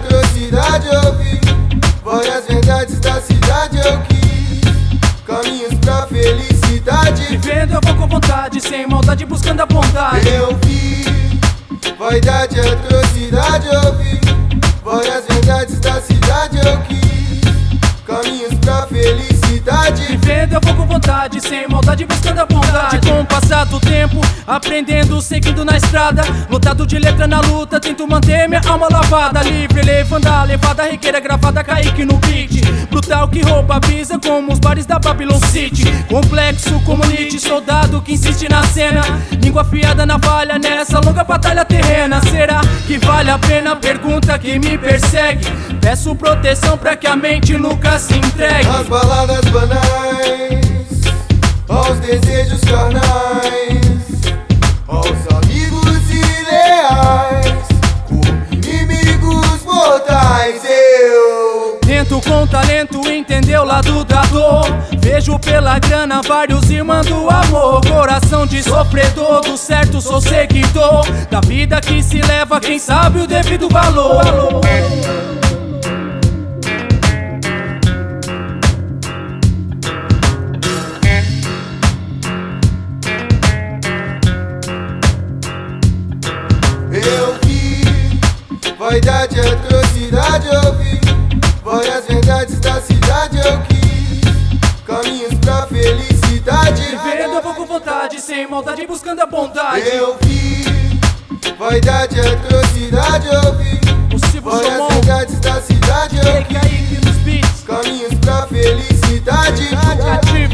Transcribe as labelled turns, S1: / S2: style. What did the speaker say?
S1: atrocidade eu vi, várias verdades da cidade eu quis, caminhos pra felicidade.
S2: Vivendo eu vou com vontade, sem maldade, buscando a bondade.
S1: Eu vi, vaidade, atrocidade eu vi, várias verdades da cidade eu quis, caminhos pra felicidade.
S2: Vivendo eu vou com vontade, sem maldade, buscando a bondade. Com o passar do tempo, aprendendo, seguindo na estrada, lotado de letra na luta, tento manter minha alma lavada. Livre, levando a levada, regueira gravada, Kaique no beat. Brutal que rouba a brisa, como os bares da Babylon City. Complexo como Nietzsche, soldado que insiste na cena, língua afiada na falha, nessa longa batalha terrena. Será que vale a pena? Pergunta que me persegue. Peço proteção pra que a mente nunca se entregue.
S1: As baladas banais, aos desejos carnais, aos amigos ileais, como inimigos mortais. Eu
S2: tento com talento entender o lado da dor, vejo pela grana vários irmãos do amor. Coração de sofredor, do certo sou seguidor da vida que se leva quem sabe o devido valor.
S1: Eu vi, vaidade, atrocidade eu vi, várias verdades da cidade eu quis, caminhos pra felicidade.
S2: Vivendo eu vou com vontade, sem maldade, buscando a bondade.
S1: Eu vi, vaidade, atrocidade eu vi, várias verdades da cidade eu quis,
S2: Kaique nos beats,
S1: caminhos pra felicidade.
S2: Ativo.